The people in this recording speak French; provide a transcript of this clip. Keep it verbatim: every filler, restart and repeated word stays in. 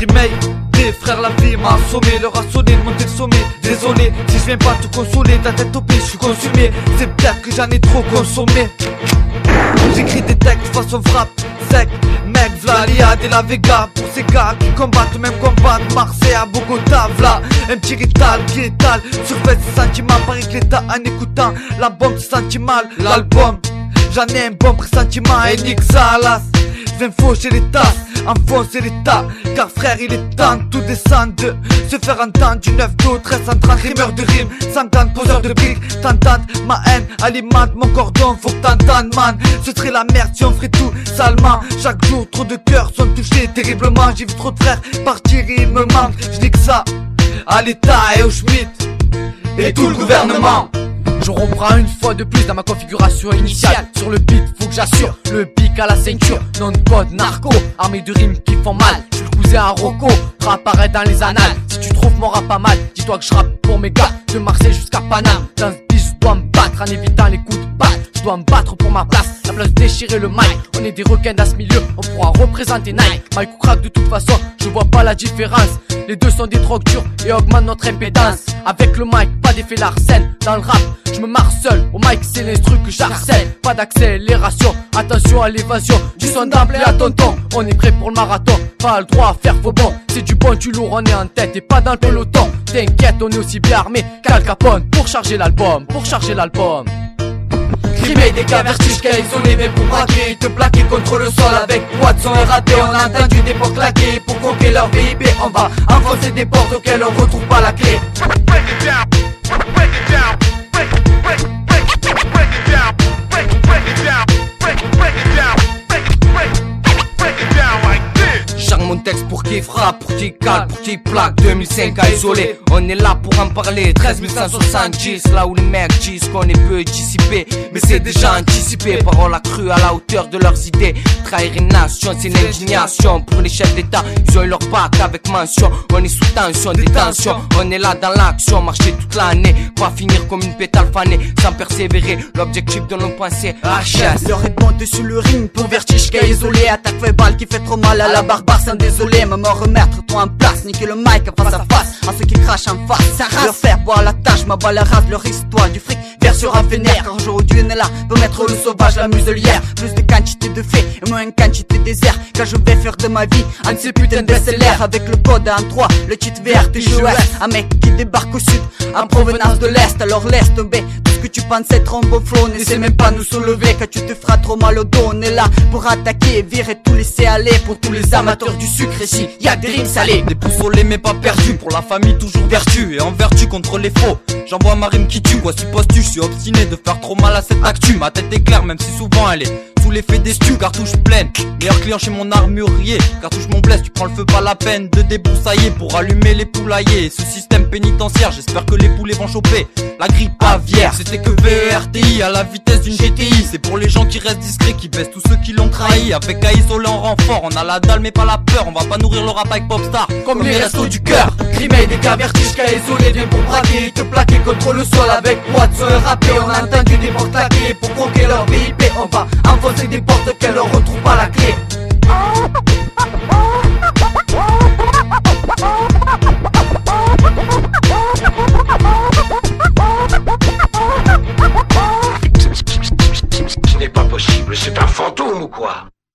Remake, des frères la vie m'a assommé. Leur a sonné de monter le sommet. Désolé si je viens pas te consoler. Ta tête au pied, je suis consumé. C'est peut-être que j'en ai trop consommé. J'écris des textes façon frappe sec. Mec, v'là l'I A de la Vega. Pour ces gars qui combattent ou même combattent Marseille à Bogota, v'là un petit rital qui étale surface ses sentiments. Paris que l'état en écoutant la bombe se sentit mal. L'album, j'en ai un bon pressentiment. Et nique ça las, j'viens faucher les tasses, enfoncer l'état. Car frère il est temps de tout descendre, de se faire entendre. Du neuf d'août, treize cent trente, rimeur de rime, cinquante poseurs de briques. T'entends ma haine, alimente mon cordon. Faut que t'entendes man, ce serait la merde si on ferait tout salement. Chaque jour trop de cœurs sont touchés terriblement. J'ai vu trop de frères partir et il me manque. J'dis que ça à l'état et au Schmitt et tout le gouvernement. Je reprends une fois de plus dans ma configuration initiale. Sur le beat, faut que j'assure le pic à la ceinture. Non de code narco, armée de rimes qui font mal. Je suis le cousin à Rocco, apparaît dans les annales. Si tu trouves mon rap pas mal, dis-toi que je rappe pour mes gars. De Marseille jusqu'à Paname. Dans ce beat, je dois me battre en évitant les coups de batte. Je dois me battre pour ma place, la place de déchirer le mic. On est des requins dans ce milieu, on pourra représenter Nike. Mike ou crack de toute façon, je vois pas la différence. Les deux sont des drogues dures et augmentent notre impédance. Avec le mic, pas d'effet Larsen. Dans le rap, je me marre seul, au mic c'est l'instru que j'harcèle. Pas d'accélération, attention à l'évasion. Du son d'emblée à tonton, on est prêt pour le marathon. Pas le droit à faire faux bon, c'est du bon du lourd, on est en tête et pas dans le peloton. T'inquiète, on est aussi bien armé qu'Al Capone. Pour charger l'album, pour charger l'album. Crimer des cas vertiges qu'a isolé mais pour braquer, te plaquer contre le sol avec poids de son et raté. On a entendu des portes claquer pour conquérir leur V I P. On va enfoncer des portes auxquelles on retrouve pas la clé. Charme mon texte pour qu'il frappe, pour qu'il cale, pour qu'il plaque. Deux mille cinq à isoler, on est là pour en parler. Treize mille cent soixante-dix, là où les mecs disent qu'on est peu dissipé, mais c'est déjà anticipé. Paroles accrues à la hauteur de leurs idées. Trahir une nation, c'est une indignation. Pour les chefs d'état, ils ont eu leur bac avec mention. On est sous tension, détention, on est là dans l'action. Marcher toute l'année, pas finir comme une pétale fanée. Sans persévérer, l'objectif de nos pensées H S. Leur répond dessus le ring pour vertige qu'a isolé. Attaque fait balle qui fait trop mal à la barbare. Sans désolé, maman remettre toi en place. Niquer le mic face à face à ceux qui crachent en face. Ça leur faire boire la tâche, ma balle rase leur histoire. Du fric vers sur un vénère. Car aujourd'hui on est là pour mettre le sauvage, la muselière. Plus de quantité de faits et moins une quantité désert. Car je vais faire de ma vie un de ces putains de best-sellers. Avec le code en trois, le titre V R T G S. Un mec qui débarque au sud en provenance de l'est. Alors laisse tomber tout ce que tu penses être un beau flow. N'essaie même pas nous soulever quand tu te feras trop mal au dos. On est là pour attaquer et virer tout laisser aller. Pour tous les amateurs du sucre ici, y'a des rimes salées. Déboussolé mais pas perdu, pour la famille toujours vertu. Et en vertu contre les faux, j'envoie ma rime qui tue. Quoi supposes-tu, je suis obstiné de faire trop mal à cette actu. Ma tête est claire même si souvent elle est sous l'effet des stus. Cartouche pleine, meilleur client chez mon armurier. Cartouche mon blesse, tu prends le feu, pas la peine de débroussailler pour allumer les poulaillers. Et ce système pénitentiaire, j'espère que les poulets vont choper la grippe aviaire. C'était que V E R T I à la vitesse d'une G T I. C'est pour les gens qui restent discrets, qui baissent tous ceux qui l'ont trahi. Avec à isoler en renfort, on a la dalle mais pas la peur. On va pas nourrir le rap avec Popstar comme les restos du cœur. Crimer des cas vertiges qu'a isolé, vient pour braquer, te plaquer contre le sol avec moi de son râpé. On a entendu des portes claquer pour conquérir leur V I P. On va enfoncer des portes qu'elles ne retrouvent pas la clé. Ce n'est pas possible, c'est un fantôme ou quoi?